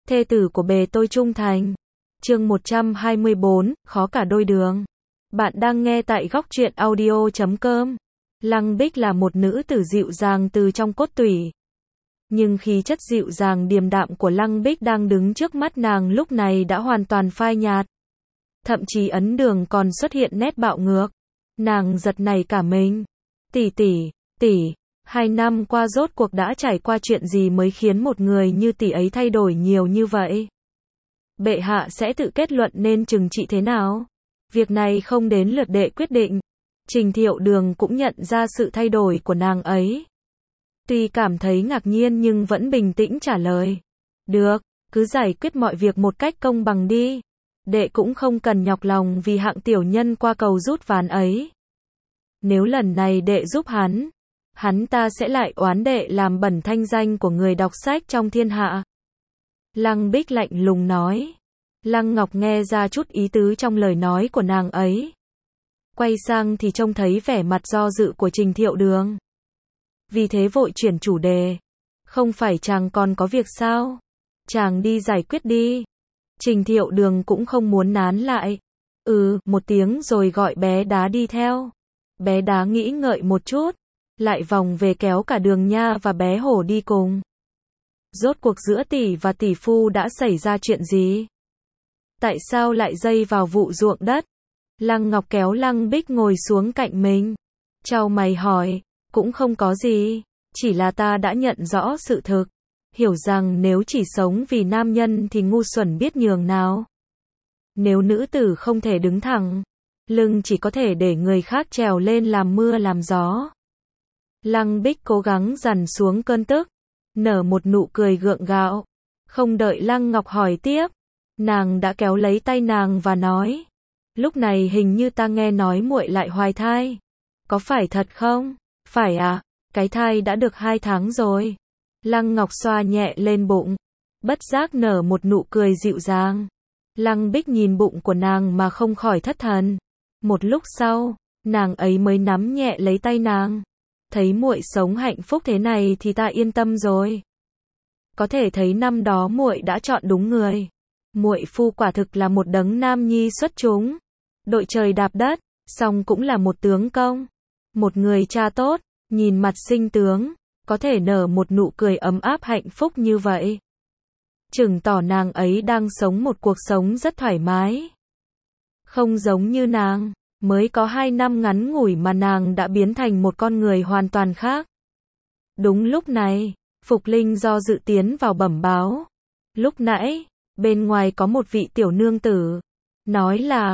thê tử của bề tôi trung thành. Chương 124, khó cả đôi đường. Bạn đang nghe tại góc truyện audio.com. Lăng Bích là một nữ tử dịu dàng từ trong cốt tủy. Nhưng khí chất dịu dàng điềm đạm của Lăng Bích đang đứng trước mắt nàng lúc này đã hoàn toàn phai nhạt. Thậm chí ấn đường còn xuất hiện nét bạo ngược. Nàng giật nảy cả mình. Tỷ, 2 năm qua rốt cuộc đã trải qua chuyện gì mới khiến một người như tỷ ấy thay đổi nhiều như vậy? Bệ hạ sẽ tự kết luận nên trừng trị thế nào? Việc này không đến lượt đệ quyết định. Trình Thiệu Đường cũng nhận ra sự thay đổi của nàng ấy. Tuy cảm thấy ngạc nhiên nhưng vẫn bình tĩnh trả lời. Được, cứ giải quyết mọi việc một cách công bằng đi. Đệ cũng không cần nhọc lòng vì hạng tiểu nhân qua cầu rút ván ấy. Nếu lần này đệ giúp hắn ta sẽ lại oán đệ làm bẩn thanh danh của người đọc sách trong thiên hạ. Lăng Bích lạnh lùng nói. Lăng Ngọc nghe ra chút ý tứ trong lời nói của nàng ấy. Quay sang thì trông thấy vẻ mặt do dự của Trình Thiệu Đường. Vì thế vội chuyển chủ đề. Không phải chàng còn có việc sao? Chàng đi giải quyết đi. Trình Thiệu Đường cũng không muốn nán lại. Một tiếng rồi gọi bé Đá đi theo. Bé Đá nghĩ ngợi một chút, lại vòng về kéo cả Đường Nha và bé Hổ đi cùng. Rốt cuộc giữa tỷ và tỷ phu đã xảy ra chuyện gì? Tại sao lại dây vào vụ ruộng đất? Lăng Ngọc kéo Lăng Bích ngồi xuống cạnh mình. Chau mày hỏi, cũng không có gì, chỉ là ta đã nhận rõ sự thực. Hiểu rằng nếu chỉ sống vì nam nhân thì ngu xuẩn biết nhường nào. Nếu nữ tử không thể đứng thẳng, lưng chỉ có thể để người khác trèo lên làm mưa làm gió. Lăng Bích cố gắng dằn xuống cơn tức, nở một nụ cười gượng gạo. Không đợi Lăng Ngọc hỏi tiếp, nàng đã kéo lấy tay nàng và nói, lúc này hình như ta nghe nói muội lại hoài thai. Có phải thật không? Phải à, cái thai đã được 2 tháng rồi. Lăng Ngọc xoa nhẹ lên bụng, bất giác nở một nụ cười dịu dàng. Lăng Bích nhìn bụng của nàng mà không khỏi thất thần. Một lúc sau, nàng ấy mới nắm nhẹ lấy tay nàng. Thấy muội sống hạnh phúc thế này thì ta yên tâm rồi. Có thể thấy năm đó muội đã chọn đúng người. Muội phu quả thực là một đấng nam nhi xuất chúng, đội trời đạp đất, song cũng là một tướng công, một người cha tốt. Nhìn mặt sinh tướng, có thể nở một nụ cười ấm áp hạnh phúc như vậy, chứng tỏ nàng ấy đang sống một cuộc sống rất thoải mái. Không giống như nàng, mới có 2 năm ngắn ngủi mà nàng đã biến thành một con người hoàn toàn khác. Đúng lúc này, Phục Linh do dự tiến vào bẩm báo. Lúc nãy, bên ngoài có một vị tiểu nương tử, nói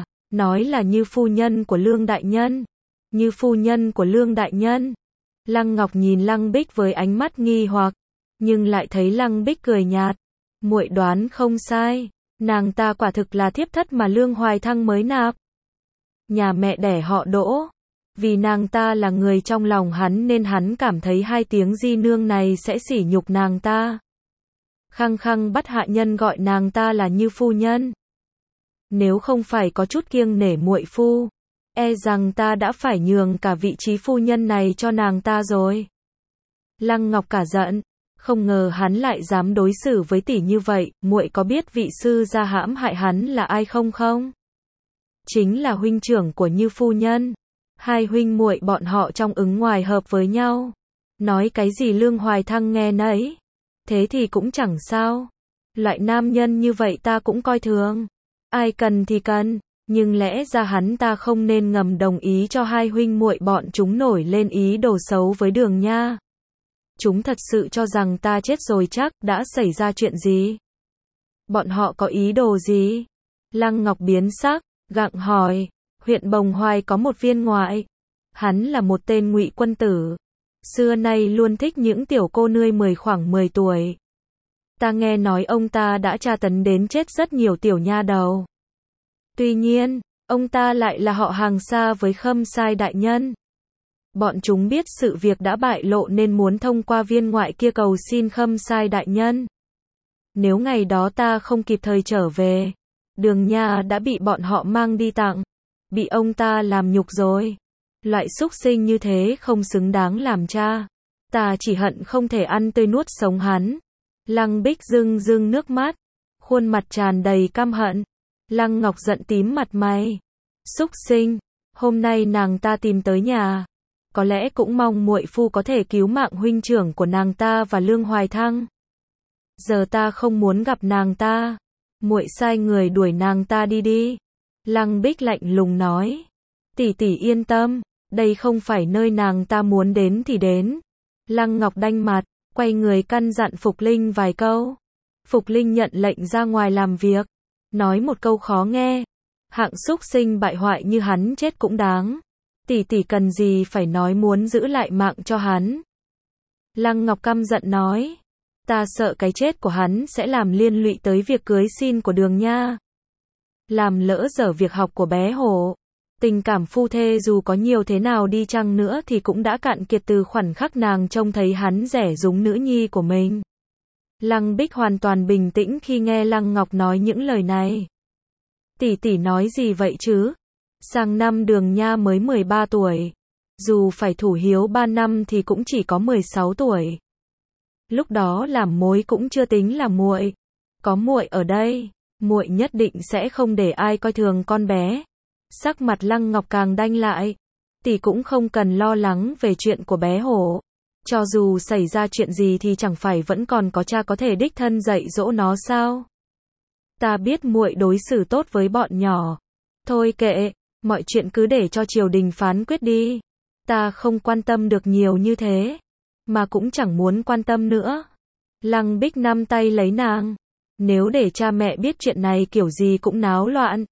là Như phu nhân của Lương đại nhân. Như phu nhân của Lương đại nhân. Lăng Ngọc nhìn Lăng Bích với ánh mắt nghi hoặc, nhưng lại thấy Lăng Bích cười nhạt. Muội đoán không sai, nàng ta quả thực là thiếp thất mà Lương Hoài Thăng mới nạp. Nhà mẹ đẻ họ Đỗ, vì nàng ta là người trong lòng hắn nên hắn cảm thấy 2 tiếng di nương này sẽ sỉ nhục nàng ta. Khăng khăng bắt hạ nhân gọi nàng ta là Như phu nhân. Nếu không phải có chút kiêng nể muội phu, e rằng ta đã phải nhường cả vị trí phu nhân này cho nàng ta rồi. Lăng Ngọc cả giận, không ngờ hắn lại dám đối xử với tỷ như vậy. Muội có biết vị sư gia hãm hại hắn là ai không? Chính là huynh trưởng của Như phu nhân. 2 huynh muội bọn họ trong ứng ngoài hợp với nhau. Nói cái gì Lương Hoài Thăng nghe nấy. Thế thì cũng chẳng sao. Loại nam nhân như vậy ta cũng coi thường. Ai cần thì cần. Nhưng lẽ ra hắn ta không nên ngầm đồng ý cho 2 huynh muội bọn chúng nổi lên ý đồ xấu với Đường Nha. Chúng thật sự cho rằng ta chết rồi chắc. Đã xảy ra chuyện gì? Bọn họ có ý đồ gì? Lăng Ngọc biến sắc, gặng hỏi. Huyện Bồng Hoài có một viên ngoại. Hắn là một tên ngụy quân tử. Xưa nay luôn thích những tiểu cô nươi khoảng 10 tuổi. Ta nghe nói ông ta đã tra tấn đến chết rất nhiều tiểu nha đầu. Tuy nhiên, ông ta lại là họ hàng xa với Khâm Sai đại nhân. Bọn chúng biết sự việc đã bại lộ nên muốn thông qua viên ngoại kia cầu xin Khâm Sai đại nhân. Nếu ngày đó ta không kịp thời trở về, Đường Nha đã bị bọn họ mang đi tặng, bị ông ta làm nhục rồi. Loại súc sinh như thế không xứng đáng làm cha. Ta chỉ hận không thể ăn tươi nuốt sống hắn. Lăng Bích rưng rưng nước mắt. khuôn mặt tràn đầy căm hận. Lăng Ngọc giận tím mặt mày. Súc sinh, hôm nay nàng ta tìm tới nhà, có lẽ cũng mong muội phu có thể cứu mạng huynh trưởng của nàng ta và Lương Hoài Thăng. Giờ ta không muốn gặp nàng ta, muội sai người đuổi nàng ta đi đi. Lăng Bích lạnh lùng nói. Tỷ tỷ yên tâm, đây không phải nơi nàng ta muốn đến thì đến. Lăng Ngọc đanh mặt, quay người căn dặn Phục Linh vài câu. Phục Linh nhận lệnh ra ngoài làm việc, nói một câu khó nghe. Hạng súc sinh bại hoại như hắn chết cũng đáng. Tỷ tỷ cần gì phải nói muốn giữ lại mạng cho hắn. Lăng Ngọc căm giận nói. Ta sợ cái chết của hắn sẽ làm liên lụy tới việc cưới xin của Đường Nha. Làm lỡ dở việc học của bé Hổ. Tình cảm phu thê dù có nhiều thế nào đi chăng nữa thì cũng đã cạn kiệt từ khoảnh khắc nàng trông thấy hắn rẻ rúng nữ nhi của mình. Lăng Bích hoàn toàn bình tĩnh khi nghe Lăng Ngọc nói những lời này. Tỷ tỷ nói gì vậy chứ? Sang năm Đường Nha mới 13 tuổi. Dù phải thủ hiếu 3 năm thì cũng chỉ có 16 tuổi. Lúc đó làm mối cũng chưa tính là muội. Có muội ở đây, muội nhất định sẽ không để ai coi thường con bé. Sắc mặt Lăng Ngọc càng đanh lại. Tỷ cũng không cần lo lắng về chuyện của bé Hổ. Cho dù xảy ra chuyện gì thì chẳng phải vẫn còn có cha có thể đích thân dạy dỗ nó sao? Ta biết muội đối xử tốt với bọn nhỏ. Thôi kệ, mọi chuyện cứ để cho triều đình phán quyết đi. Ta không quan tâm được nhiều như thế, mà cũng chẳng muốn quan tâm nữa. Lăng Bích nắm tay lấy nàng. Nếu để cha mẹ biết chuyện này kiểu gì cũng náo loạn.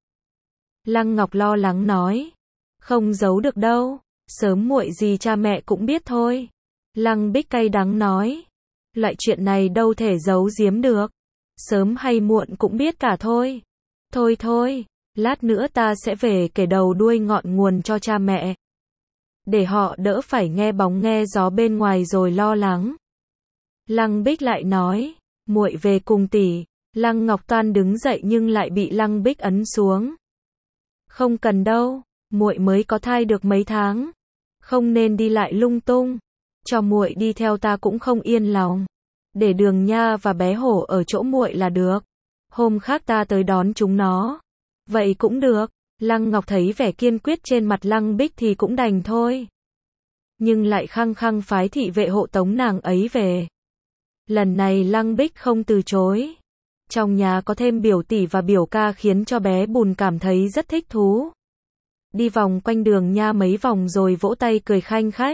Lăng Ngọc lo lắng nói. Không giấu được đâu, sớm muội gì cha mẹ cũng biết thôi. Lăng Bích cay đắng nói. Loại chuyện này đâu thể giấu giếm được. Sớm hay muộn cũng biết cả thôi. Thôi thôi, lát nữa ta sẽ về kể đầu đuôi ngọn nguồn cho cha mẹ. Để họ đỡ phải nghe bóng nghe gió bên ngoài rồi lo lắng. Lăng Bích lại nói. Muội về cùng tỷ. Lăng Ngọc toan đứng dậy nhưng lại bị Lăng Bích ấn xuống. Không cần đâu, muội mới có thai được mấy tháng. Không nên đi lại lung tung. Cho muội đi theo ta cũng không yên lòng. Để Đường Nha và bé Hổ ở chỗ muội là được. Hôm khác ta tới đón chúng nó. Vậy cũng được. Lăng Ngọc thấy vẻ kiên quyết trên mặt Lăng Bích thì cũng đành thôi. Nhưng lại khăng khăng phái thị vệ hộ tống nàng ấy về. Lần này Lăng Bích không từ chối. Trong nhà có thêm biểu tỷ và biểu ca khiến cho bé Bùn cảm thấy rất thích thú. Đi vòng quanh Đường Nha mấy vòng rồi vỗ tay cười khanh khách.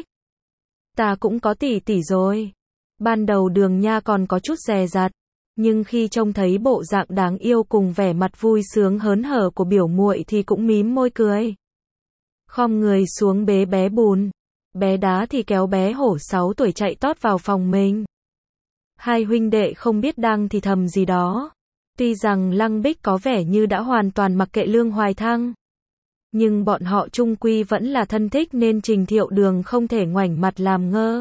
Ta cũng có tỷ tỷ rồi. Ban đầu Đường Nha còn có chút dè dặt, nhưng khi trông thấy bộ dạng đáng yêu cùng vẻ mặt vui sướng hớn hở của biểu muội thì cũng mím môi cười. Khom người xuống bế bé Bùn. Bé Đá thì kéo bé Hổ 6 tuổi chạy tót vào phòng mình. Hai huynh đệ không biết đang thì thầm gì đó. Tuy rằng Lăng Bích có vẻ như đã hoàn toàn mặc kệ Lương Hoài Thăng, nhưng bọn họ chung quy vẫn là thân thích nên Trình Thiệu Đường không thể ngoảnh mặt làm ngơ.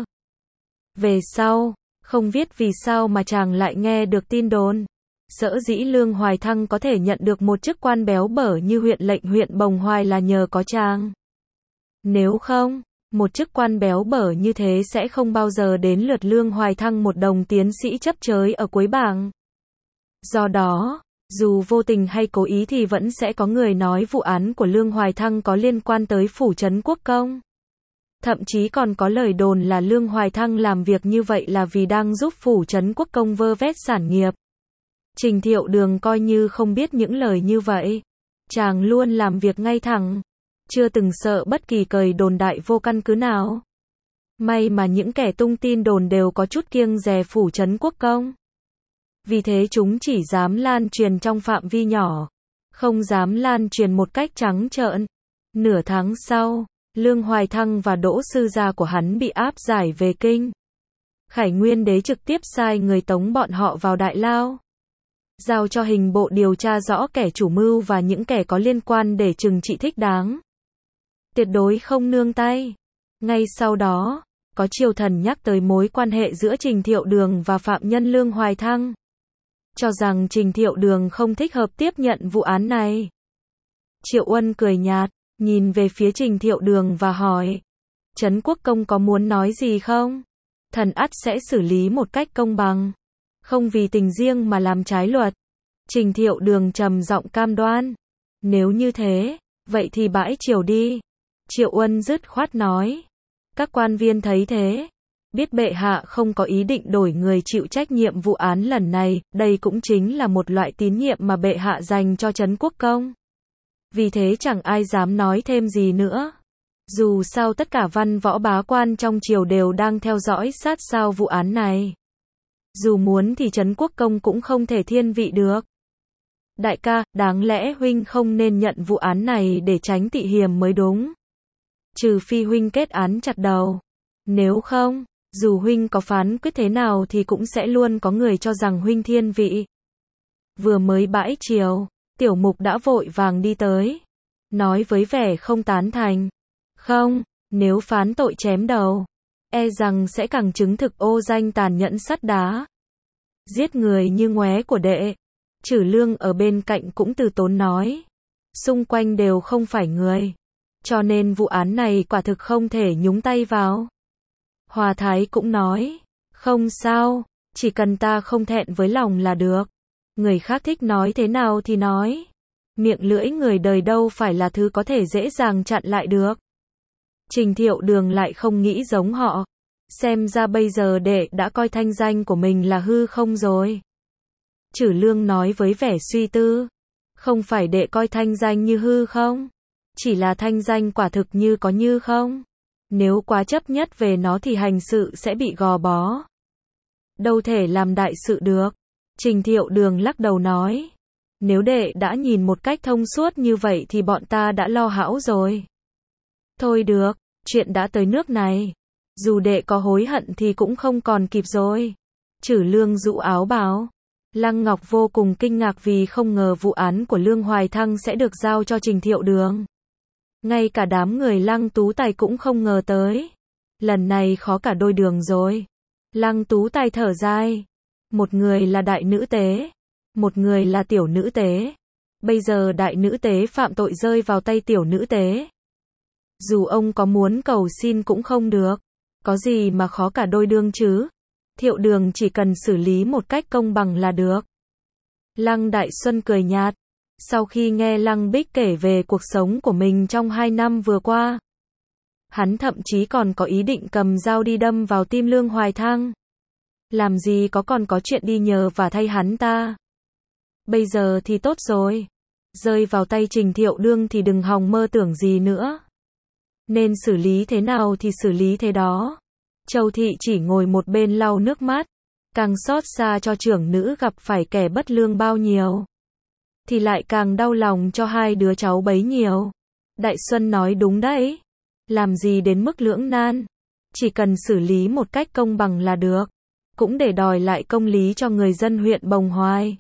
Về sau, không biết vì sao mà chàng lại nghe được tin đồn. Sở dĩ Lương Hoài Thăng có thể nhận được một chức quan béo bở như huyện lệnh huyện Bồng Hoài là nhờ có chàng. Nếu không, một chức quan béo bở như thế sẽ không bao giờ đến lượt Lương Hoài Thăng một đồng tiến sĩ chấp chới ở cuối bảng. Do đó, dù vô tình hay cố ý thì vẫn sẽ có người nói vụ án của Lương Hoài Thăng có liên quan tới phủ trấn Quốc công. Thậm chí còn có lời đồn là Lương Hoài Thăng làm việc như vậy là vì đang giúp phủ trấn Quốc công vơ vét sản nghiệp. Trình Thiệu Đường coi như không biết những lời như vậy. Chàng luôn làm việc ngay thẳng, chưa từng sợ bất kỳ clời đồn đại vô căn cứ nào. May mà những kẻ tung tin đồn đều có chút kiêng dè phủ trấn Quốc công. Vì thế chúng chỉ dám lan truyền trong phạm vi nhỏ, không dám lan truyền một cách trắng trợn. Nửa tháng sau, Lương Hoài Thăng và Đỗ sư gia của hắn bị áp giải về kinh. Khải Nguyên đế trực tiếp sai người tống bọn họ vào Đại Lao, giao cho hình bộ điều tra rõ kẻ chủ mưu và những kẻ có liên quan để trừng trị thích đáng. Tuyệt đối không nương tay. Ngay sau đó, có triều thần nhắc tới mối quan hệ giữa Trình Thiệu Đường và phạm nhân Lương Hoài Thăng, cho rằng Trình Thiệu Đường không thích hợp tiếp nhận vụ án này. Triệu Uân cười nhạt, nhìn về phía Trình Thiệu Đường và hỏi, Trấn Quốc công có muốn nói gì không? Thần ắt sẽ xử lý một cách công bằng, không vì tình riêng mà làm trái luật. Trình Thiệu Đường trầm giọng cam đoan. Nếu như thế, vậy thì bãi triều đi. Triệu Uân dứt khoát nói. Các quan viên thấy thế, biết bệ hạ không có ý định đổi người chịu trách nhiệm vụ án lần này, đây cũng chính là một loại tín nhiệm mà bệ hạ dành cho Trấn Quốc Công. Vì thế chẳng ai dám nói thêm gì nữa. Dù sao tất cả văn võ bá quan trong triều đều đang theo dõi sát sao vụ án này. Dù muốn thì Trấn Quốc Công cũng không thể thiên vị được. Đại ca, đáng lẽ huynh không nên nhận vụ án này để tránh tị hiềm mới đúng. Trừ phi huynh kết án chặt đầu. Nếu không, dù huynh có phán quyết thế nào thì cũng sẽ luôn có người cho rằng huynh thiên vị. Vừa mới bãi triều, Tiểu Mục đã vội vàng đi tới. Nói với vẻ không tán thành. Không, nếu phán tội chém đầu, e rằng sẽ càng chứng thực ô danh tàn nhẫn sắt đá. Giết người như ngoé của đệ. Trử Lương ở bên cạnh cũng từ tốn nói. Xung quanh đều không phải người. Cho nên vụ án này quả thực không thể nhúng tay vào. Hòa Thái cũng nói. Không sao, chỉ cần ta không thẹn với lòng là được. Người khác thích nói thế nào thì nói. Miệng lưỡi người đời đâu phải là thứ có thể dễ dàng chặn lại được. Trình Thiệu Đường lại không nghĩ giống họ. Xem ra bây giờ đệ đã coi thanh danh của mình là hư không rồi. Trử Lương nói với vẻ suy tư. Không phải đệ coi thanh danh như hư không? Chỉ là thanh danh quả thực như có như không. Nếu quá chấp nhất về nó thì hành sự sẽ bị gò bó. Đâu thể làm đại sự được. Trình Thiệu Đường lắc đầu nói. Nếu đệ đã nhìn một cách thông suốt như vậy thì bọn ta đã lo hão rồi. Thôi được, chuyện đã tới nước này. Dù đệ có hối hận thì cũng không còn kịp rồi. Trử Lương rũ áo bảo. Lăng Ngọc vô cùng kinh ngạc vì không ngờ vụ án của Lương Hoài Thăng sẽ được giao cho Trình Thiệu Đường. Ngay cả đám người Lăng Tú Tài cũng không ngờ tới. Lần này khó cả đôi đường rồi. Lăng Tú Tài thở dài. Một người là đại nữ tế, một người là tiểu nữ tế. Bây giờ đại nữ tế phạm tội rơi vào tay tiểu nữ tế. Dù ông có muốn cầu xin cũng không được. Có gì mà khó cả đôi đường chứ? Thiệu Đường chỉ cần xử lý một cách công bằng là được. Lăng Đại Xuân cười nhạt. Sau khi nghe Lăng Bích kể về cuộc sống của mình trong 2 năm vừa qua, hắn thậm chí còn có ý định cầm dao đi đâm vào tim Lương Hoài Thăng. Làm gì còn có chuyện đi nhờ và thay hắn ta. Bây giờ thì tốt rồi. Rơi vào tay Trình Thiệu Đường thì đừng hòng mơ tưởng gì nữa. Nên xử lý thế nào thì xử lý thế đó. Châu Thị chỉ ngồi một bên lau nước mắt. Càng xót xa cho trưởng nữ gặp phải kẻ bất lương bao nhiêu, thì lại càng đau lòng cho hai đứa cháu bấy nhiêu. Đại Xuân nói đúng đấy. Làm gì đến mức lưỡng nan. Chỉ cần xử lý một cách công bằng là được. Cũng để đòi lại công lý cho người dân huyện Bồng Hoài.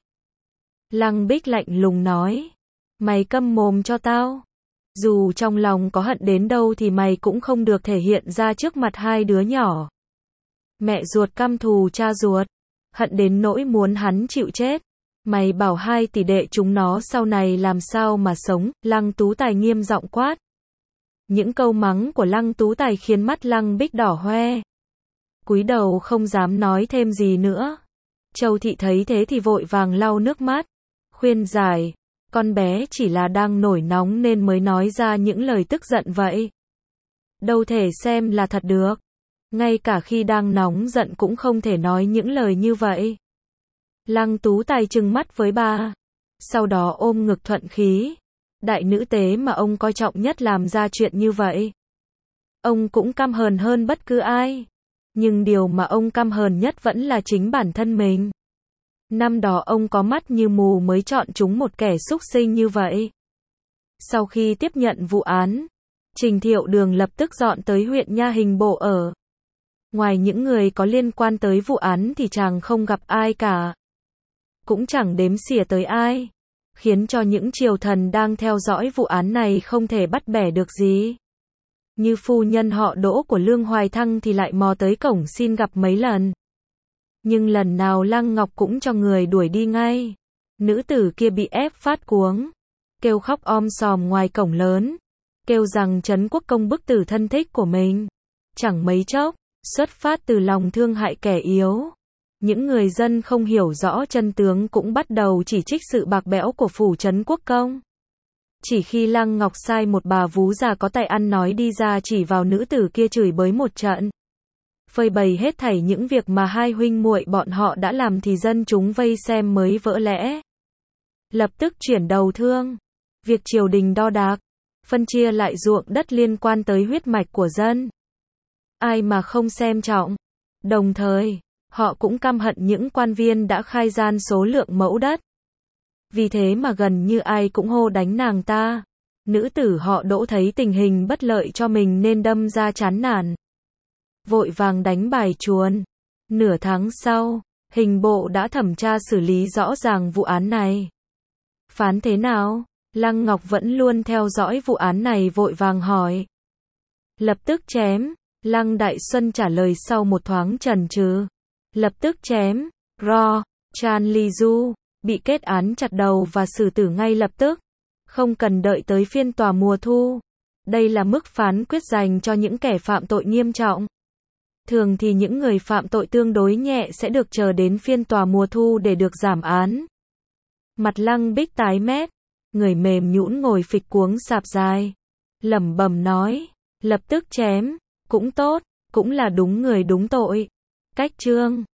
Lăng Bích lạnh lùng nói. Mày câm mồm cho tao. Dù trong lòng có hận đến đâu thì mày cũng không được thể hiện ra trước mặt hai đứa nhỏ. Mẹ ruột căm thù cha ruột. Hận đến nỗi muốn hắn chịu chết. Mày bảo hai tỷ đệ chúng nó sau này làm sao mà sống. Lăng Tú Tài nghiêm giọng quát. Những câu mắng của Lăng Tú Tài khiến mắt Lăng Bích đỏ hoe. Cúi đầu không dám nói thêm gì nữa. Châu Thị thấy thế thì vội vàng lau nước mắt. Khuyên giải. Con bé chỉ là đang nổi nóng nên mới nói ra những lời tức giận vậy. Đâu thể xem là thật được. Ngay cả khi đang nóng giận cũng không thể nói những lời như vậy. Lăng Tú Tài trừng mắt với bà. Sau đó ôm ngực thuận khí. Đại nữ tế mà ông coi trọng nhất làm ra chuyện như vậy. Ông cũng căm hờn hơn bất cứ ai. Nhưng điều mà ông căm hờn nhất vẫn là chính bản thân mình. Năm đó ông có mắt như mù mới chọn chúng một kẻ xúc sinh như vậy. Sau khi tiếp nhận vụ án, Trình Thiệu Đường lập tức dọn tới huyện Nha Hình Bộ ở. Ngoài những người có liên quan tới vụ án thì chàng không gặp ai cả. Cũng chẳng đếm xỉa tới ai. Khiến cho những triều thần đang theo dõi vụ án này không thể bắt bẻ được gì. Như phu nhân họ Đỗ của Lương Hoài Thăng thì lại mò tới cổng xin gặp mấy lần. Nhưng lần nào Lăng Ngọc cũng cho người đuổi đi ngay. Nữ tử kia bị ép phát cuống. Kêu khóc om sòm ngoài cổng lớn. Kêu rằng Trấn Quốc Công bức tử thân thích của mình. Chẳng mấy chốc, xuất phát từ lòng thương hại kẻ yếu. Những người dân không hiểu rõ chân tướng cũng bắt đầu chỉ trích sự bạc bẽo của phủ trấn quốc công. Chỉ khi Lăng Ngọc sai một bà vú già có tài ăn nói đi ra chỉ vào nữ tử kia chửi bới một trận, phơi bày hết thảy những việc mà hai huynh muội bọn họ đã làm thì dân chúng vây xem mới vỡ lẽ. Lập tức chuyển đầu thương. Việc triều đình đo đạc, phân chia lại ruộng đất liên quan tới huyết mạch của dân. Ai mà không xem trọng. Đồng thời, họ cũng căm hận những quan viên đã khai gian số lượng mẫu đất. Vì thế mà gần như ai cũng hô đánh nàng ta. Nữ tử họ Đỗ thấy tình hình bất lợi cho mình nên đâm ra chán nản, vội vàng đánh bài chuồn. Nửa tháng sau, hình bộ đã thẩm tra xử lý rõ ràng vụ án này. Phán thế nào? Lăng Ngọc vẫn luôn theo dõi vụ án này vội vàng hỏi. Lập tức chém. Lăng Đại Xuân trả lời sau một thoáng chần chừ. Lập tức chém. Chan Ly Du bị kết án chặt đầu và xử tử ngay lập tức, không cần đợi tới phiên tòa mùa thu. Đây là mức phán quyết dành cho những kẻ phạm tội nghiêm trọng. Thường thì những người phạm tội tương đối nhẹ sẽ được chờ đến phiên tòa mùa thu để được giảm án. Mặt Lăng Bích tái mét, người mềm nhũn ngồi phịch cuống sạp dài, lẩm bẩm nói, lập tức chém, cũng tốt, cũng là đúng người đúng tội. Cách chương